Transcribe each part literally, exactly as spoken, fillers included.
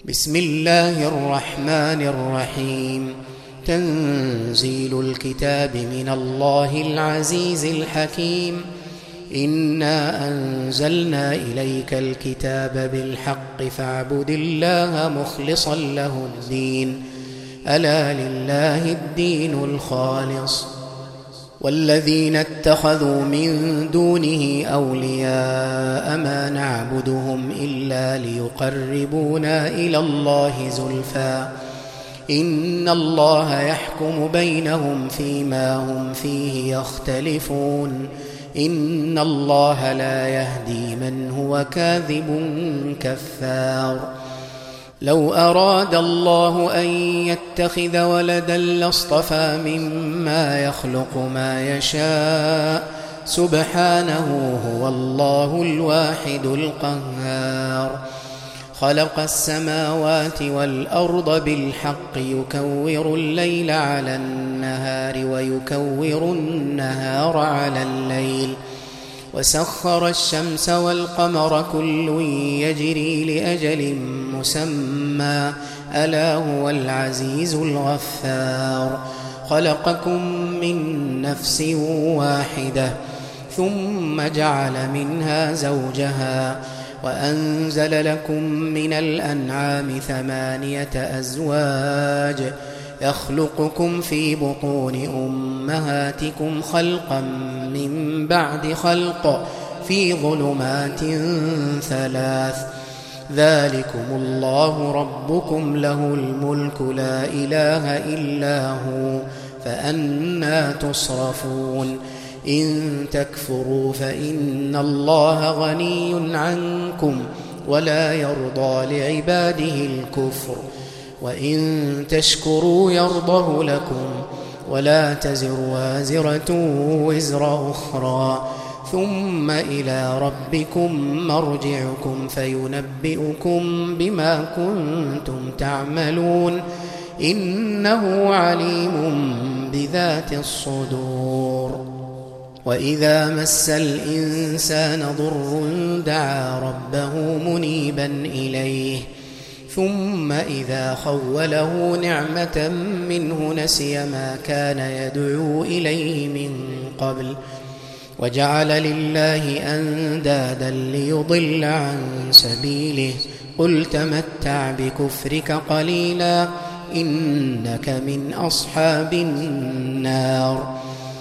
بسم الله الرحمن الرحيم. تنزيل الكتاب من الله العزيز الحكيم. إنا أنزلنا إليك الكتاب بالحق فاعبد الله مخلصا له الدين، ألا لله الدين الخالص. والذين اتخذوا من دونه أولياء ما نعبدهم إلا ليقربونا إلى الله زلفى إن الله يحكم بينهم فيما هم فيه يختلفون، إن الله لا يهدي من هو كاذب كفار. لو أراد الله أن يتخذ ولدا لاصطفى مما يخلق ما يشاء، سبحانه هو الله الواحد القهار. خلق السماوات والأرض بالحق يكور الليل على النهار ويكور النهار على الليل، وسخر الشمس والقمر كل يجري لأجل مسمى، ألا هو العزيز الغفار. خلقكم من نفس واحدة ثم جعل منها زوجها وأنزل لكم من الأنعام ثمانية أزواج يخلقكم في بطون أمهاتكم خلقا من بعد خلق في ظلمات ثلاث، ذلكم الله ربكم له الملك لا إله إلا هو فأنى تصرفون. إن تكفروا فإن الله غني عنكم ولا يرضى لعباده الكفر، وإن تشكروا يرضه لكم ولا تزر وازرة وزر أخرى، ثم إلى ربكم مرجعكم فينبئكم بما كنتم تعملون، إنه عليم بذات الصدور. وإذا مس الإنسان ضر دعا ربه منيبا إليه، ثم إذا خوله نعمة منه نسي ما كان يدعو إليه من قبل وجعل لله أندادا ليضل عن سبيله، قل تمتع بكفرك قليلا إنك من أصحاب النار.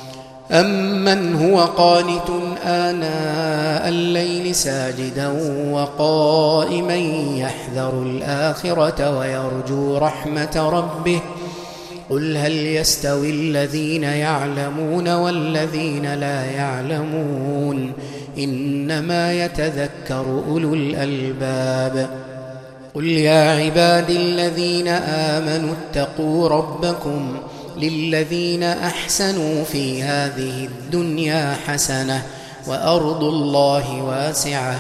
أمن هو قانت آناء الليل ساجدا وقائما يحذر الآخرة ويرجو رحمة ربه، قل هل يستوي الذين يعلمون والذين لا يعلمون، إنما يتذكر أولو الألباب. قل يا عبادي الذين آمنوا اتقوا ربكم للذين أحسنوا في هذه الدنيا حسنة وأرض الله واسعة،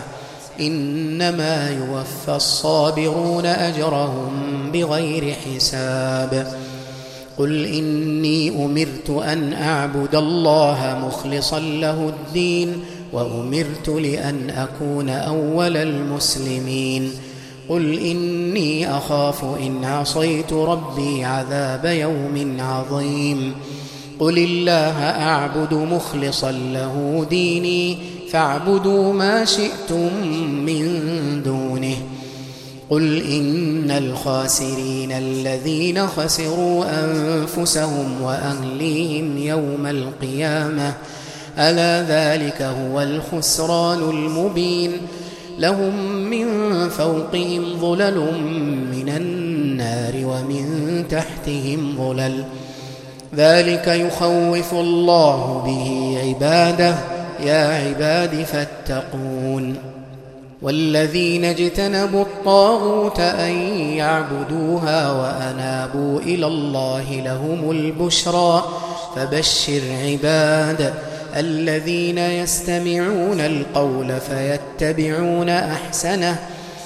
إنما يوفى الصابرون أجرهم بغير حساب. قل إني أمرت أن أعبد الله مخلصا له الدين وأمرت لأن أكون أول المسلمين. قل إني أخاف إن عصيت ربي عذاب يوم عظيم. قل الله أعبد مخلصا له ديني فاعبدوا ما شئتم من دونه. قل إن الخاسرين الذين خسروا أنفسهم وأهليهم يوم القيامة، ألا ذلك هو الخسران المبين. لهم من فوقهم ظلل من النار ومن تحتهم ظلل، ذلك يخوف الله به عباده، يا عباد فاتقون. والذين اجتنبوا الطاغوت أن يعبدوها وأنابوا إلى الله لهم البشرى، فبشر عباد الذين يستمعون القول فيتبعون أحسنه،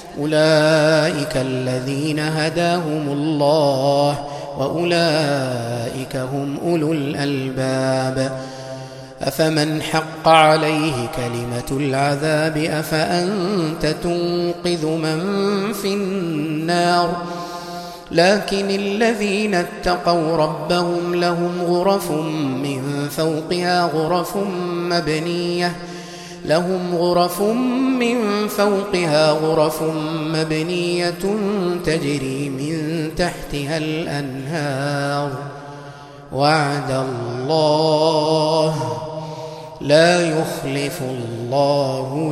أولئك الذين هداهم الله وأولئك هم أولو الألباب. أفمن حق عليه كلمة العذاب أفأنت تنقذ من في النار لكن الذين اتقوا ربهم لهم غرف من فوقها غرف مبنية لهم غرف من فوقها غرف مبنية تجري من تحتها الأنهار وعد الله لا يخلف الله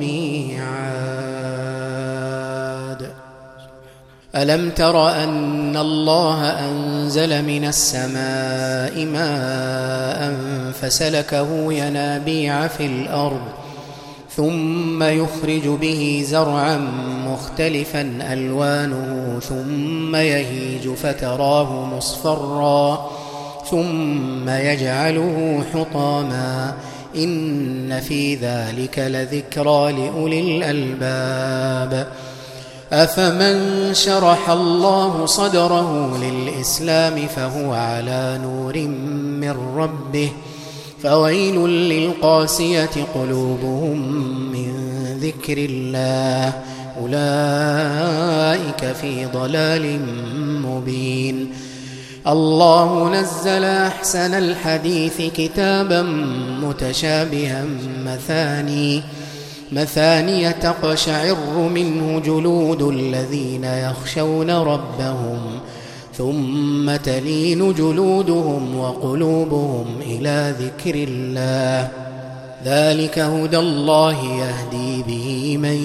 الميعاد. ألم تر أن الله أنزل من السماء ماء فسلكه ينابيع في الأرض ثم يخرج به زرعا مختلفا ألوانه ثم يهيج فتراه مصفرا ثم يجعله حطاما إن في ذلك لذكرى لأولي الألباب. أفمن شرح الله صدره للإسلام فهو على نور من ربه فويل للقاسية قلوبهم من ذكر الله أولئك في ضلال مبين. الله نزل أحسن الحديث كتابا متشابها مثاني مثانية تقشعر منه جلود الذين يخشون ربهم ثم تلين جلودهم وقلوبهم إلى ذكر الله ذلك هدى الله يهدي به من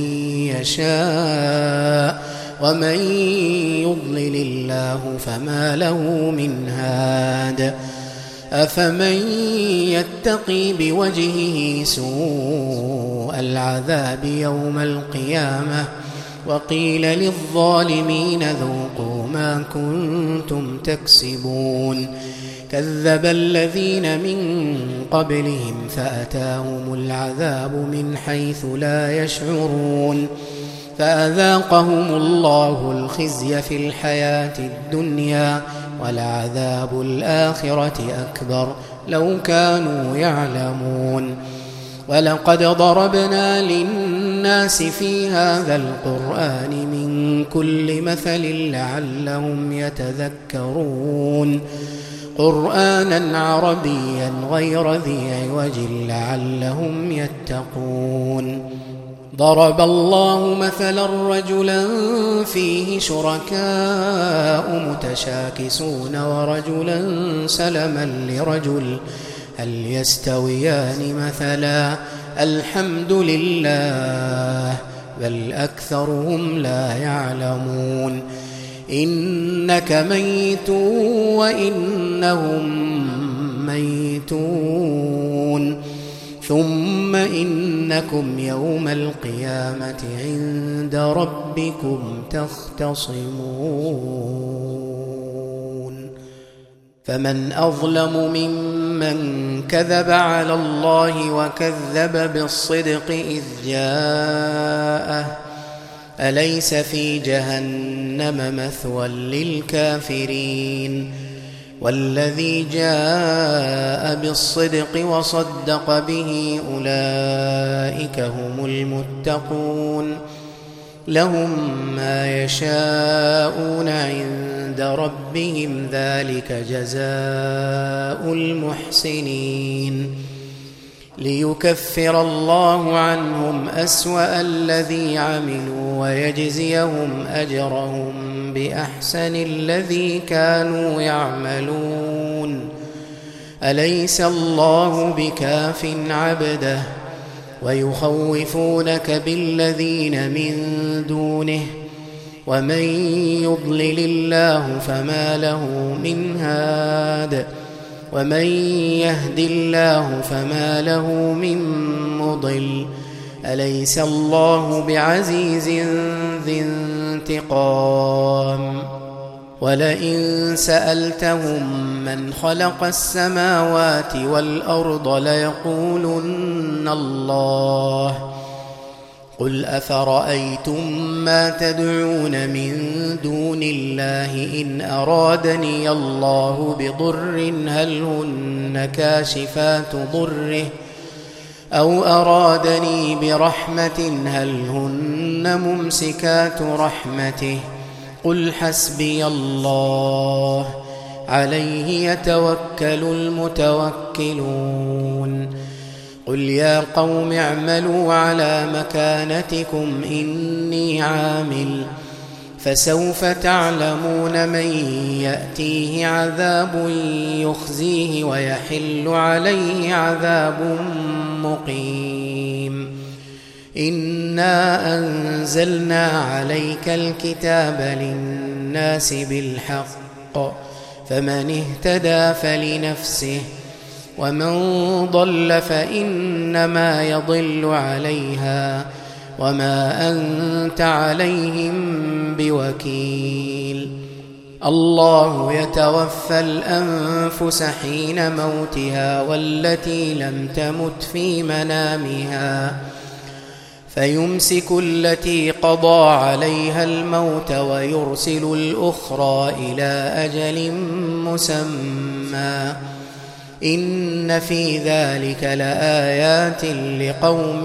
يشاء ومن يضلل الله فما له من هاد. أفمن يتقي بوجهه سوء العذاب يوم القيامة وقيل للظالمين ذوقوا ما كنتم تكسبون كذب الذين من قبلهم فأتاهم العذاب من حيث لا يشعرون فأذاقهم الله الخزي في الحياة الدنيا ولعذاب الآخرة أكبر لو كانوا يعلمون. ولقد ضربنا للناس في هذا القرآن من كل مثل لعلهم يتذكرون قرآنا عربيا غير ذي عوج لعلهم يتقون. ضرب الله مثلا رجلا فيه شركاء متشاكسون ورجلا سلما لرجل هل يستويان مثلا الحمد لله بل أكثرهم لا يعلمون. إنك ميت وإنهم ميتون ثم إنكم يوم القيامة عند ربكم تختصمون. فمن أظلم ممن كذب على الله وكذب بالصدق إذ جاءه أليس في جهنم مثوى للكافرين والذي جاء بالصدق وصدق به أولئك هم المتقون لهم ما يشاءون عند ربهم ذلك جزاء المحسنين ليكفر الله عنهم أسوأ الذي عملوا ويجزيهم أجرهم بأحسن الذي كانوا يعملون أليس الله بكاف عبده ويخوفونك بالذين من دونه ومن يضلل الله فما له من هاد ومن يهد الله فما له من مضل أليس الله بعزيز ذي انتقام. ولئن سألتهم من خلق السماوات والأرض ليقولن الله قل أفرأيتم ما تدعون من دون الله إن أرادني الله بضر هل هن كاشفات ضره أو أرادني برحمة هل هن ممسكات رحمته قل حسبي الله عليه يتوكل المتوكلون قل يا قوم اعملوا على مكانتكم إني عامل فسوف تعلمون من يأتيه عذاب يخزيه ويحل عليه عذاب مقيم إنا أنزلنا عليك الكتاب للناس بالحق فمن اهتدى فلنفسه ومن ضل فإنما يضل عليها وما أنت عليهم بوكيل الله يتوفى الأنفس حين موتها والتي لم تمت في منامها فيمسك التي قضى عليها الموت ويرسل الأخرى إلى أجل مسمى إن في ذلك لآيات لقوم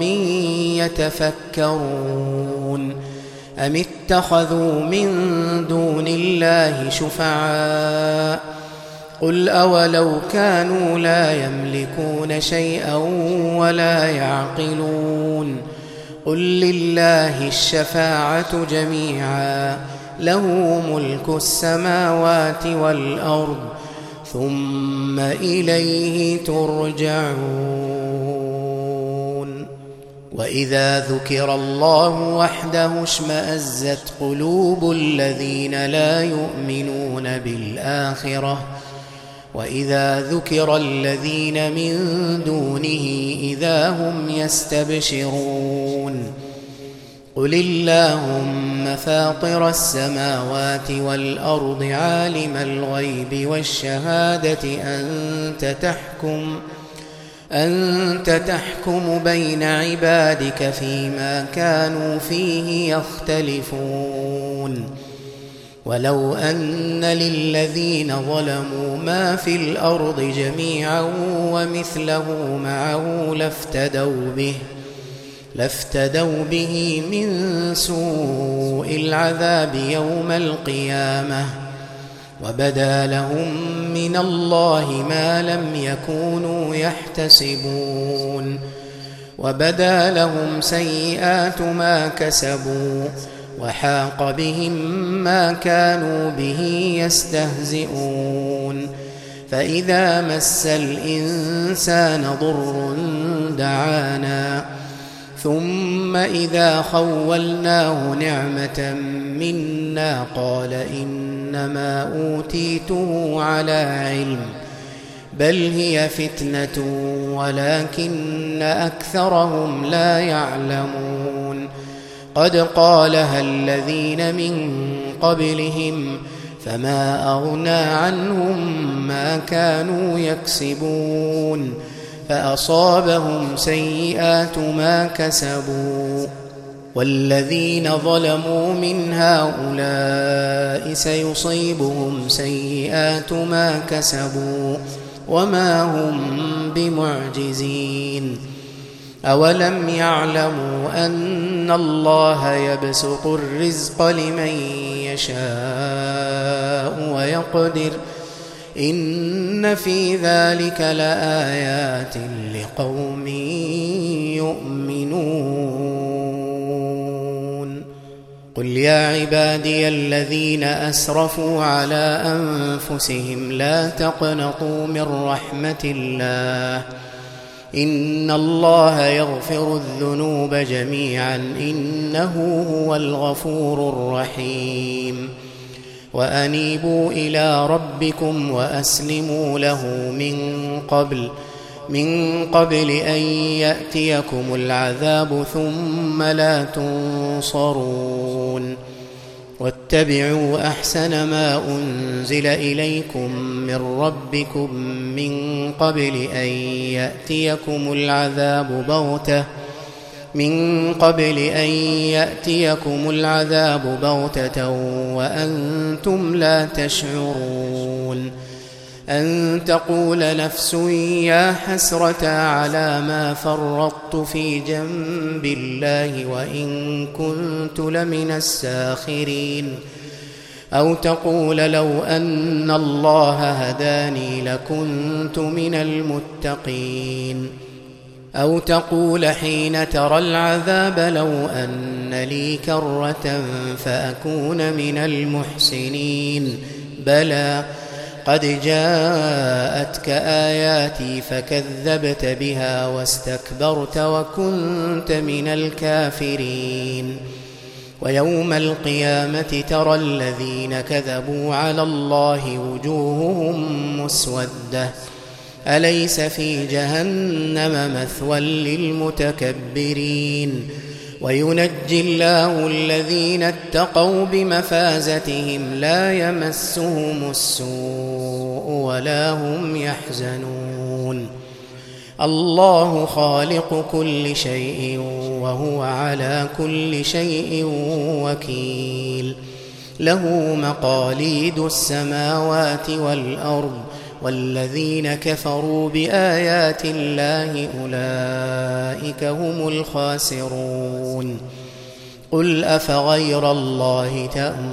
يتفكرون أم اتخذوا من دون الله شفعاء قل أولو كانوا لا يملكون شيئا ولا يعقلون قل لله الشفاعة جميعا له ملك السماوات والأرض ثم إليه ترجعون وإذا ذكر الله وحده اشمأزت قلوب الذين لا يؤمنون بالآخرة وإذا ذكر الذين من دونه إذا هم يستبشرون قل اللهم فاطر السماوات والأرض عالم الغيب والشهادة أنت تحكم أنت تحكم بين عبادك فيما كانوا فيه يختلفون ولو أن للذين ظلموا ما في الأرض جميعا ومثله معه لافتدوا به لافتدوا به من سوء العذاب يوم القيامة وبدا لهم من الله ما لم يكونوا يحتسبون وبدا لهم سيئات ما كسبوا وحاق بهم ما كانوا به يستهزئون فإذا مس الإنسان ضر دعانا ثم إذا خولناه نعمة منا قال إنما أوتيته على علم بل هي فتنة ولكن أكثرهم لا يعلمون قد قالها الذين من قبلهم فما أغنى عنهم ما كانوا يكسبون فأصابهم سيئات ما كسبوا والذين ظلموا من هؤلاء سيصيبهم سيئات ما كسبوا وما هم بمعجزين أولم يعلموا أن الله يبسط الرزق لمن يشاء ويقدر إن في ذلك لآيات لقوم يؤمنون قل يا عبادي الذين أسرفوا على أنفسهم لا تقنطوا من رحمة الله إن الله يغفر الذنوب جميعا إنه هو الغفور الرحيم وأنيبوا إلى ربكم وأسلموا له من قبل من قبل أن يأتيكم العذاب ثم لا تنصرون واتبعوا أحسن ما أنزل إليكم من ربكم من قبل أن يأتيكم العذاب بغتة من قبل أن يأتيكم العذاب بغتة وأنتم لا تشعرون أن تقول نفس يا حسرة على ما فرطت في جنب الله وإن كنت لمن الساخرين أو تقول لو أن الله هداني لكنت من المتقين أو تقول حين ترى العذاب لو أن لي كرة فأكون من المحسنين بلى قد جاءتك آياتي فكذبت بها واستكبرت وكنت من الكافرين ويوم القيامة ترى الذين كذبوا على الله وجوههم مسودة أليس في جهنم مثوى للمتكبرين وينجي الله الذين اتقوا بمفازتهم لا يمسهم السوء ولا هم يحزنون الله خالق كل شيء وهو على كل شيء وكيل له مقاليد السماوات والأرض والذين كفروا بآيات الله أولئك هم الخاسرون قل أفغير الله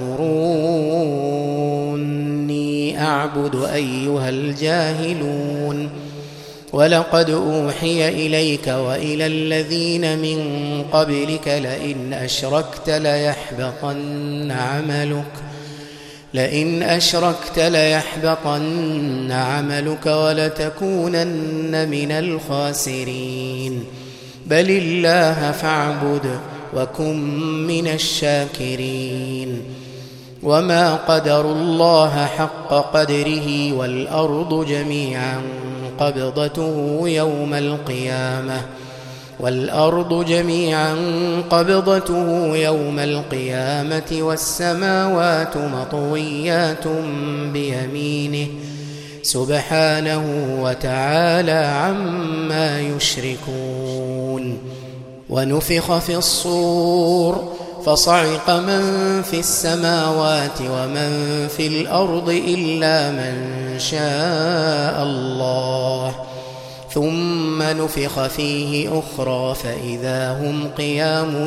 تأمروني أعبد أيها الجاهلون ولقد أوحي إليك وإلى الذين من قبلك لئن أشركت ليحبطن عملك لئن أشركت ليحبطن عملك ولتكونن من الخاسرين بل الله فاعبد وكن من الشاكرين وما قدروا الله حق قدره والأرض جميعا قبضته يوم القيامة والأرض جميعا قبضته يوم القيامة والسماوات مطويات بيمينه سبحانه وتعالى عما يشركون ونفخ في الصور فصعق من في السماوات ومن في الأرض إلا من شاء الله ثم نفخ فيه أخرى فإذا هم قيام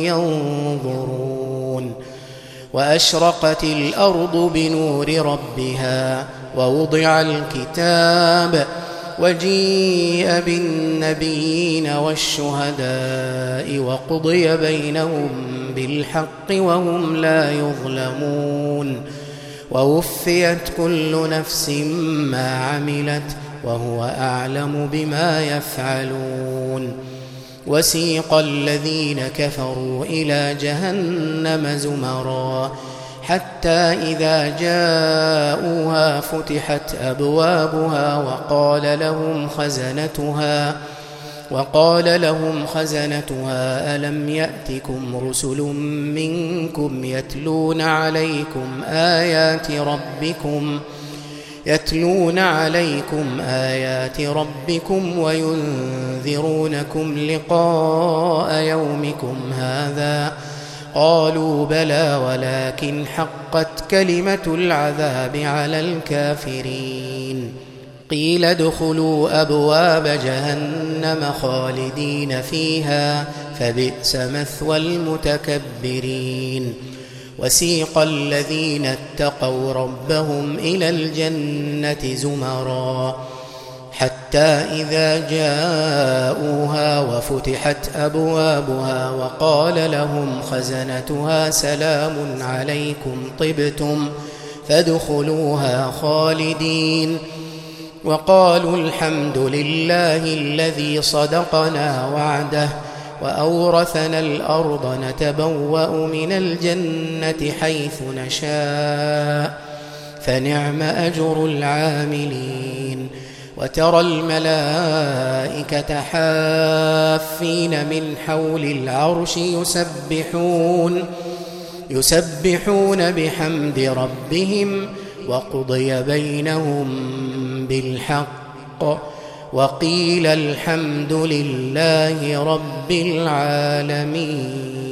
ينظرون وأشرقت الأرض بنور ربها ووضع الكتاب وجيء بالنبيين والشهداء وقضي بينهم بالحق وهم لا يظلمون ووفيت كل نفس ما عملت وهو أعلم بما يفعلون وسيق الذين كفروا إلى جهنم زمرا حتى إذا جاءوها فتحت أبوابها وقال لهم خزنتها وقال لهم خزنتها ألم يأتكم رسل منكم يتلون عليكم آيات ربكم يتلون عليكم آيات ربكم وينذرونكم لقاء يومكم هذا قالوا بلى ولكن حقت كلمة العذاب على الكافرين قيل ادخلوا أبواب جهنم خالدين فيها فبئس مثوى المتكبرين وسيق الذين اتقوا ربهم إلى الجنة زمرا حتى إذا جاءوها وفتحت أبوابها وقال لهم خزنتها سلام عليكم طبتم فادخلوها خالدين وقالوا الحمد لله الذي صدقنا وعده وأورثنا الأرض نتبوأ من الجنة حيث نشاء فنعم أجر العاملين وترى الملائكة حافين من حول العرش يسبحون يسبحون بحمد ربهم وقضي بينهم بالحق وقيل الحمد لله رب العالمين.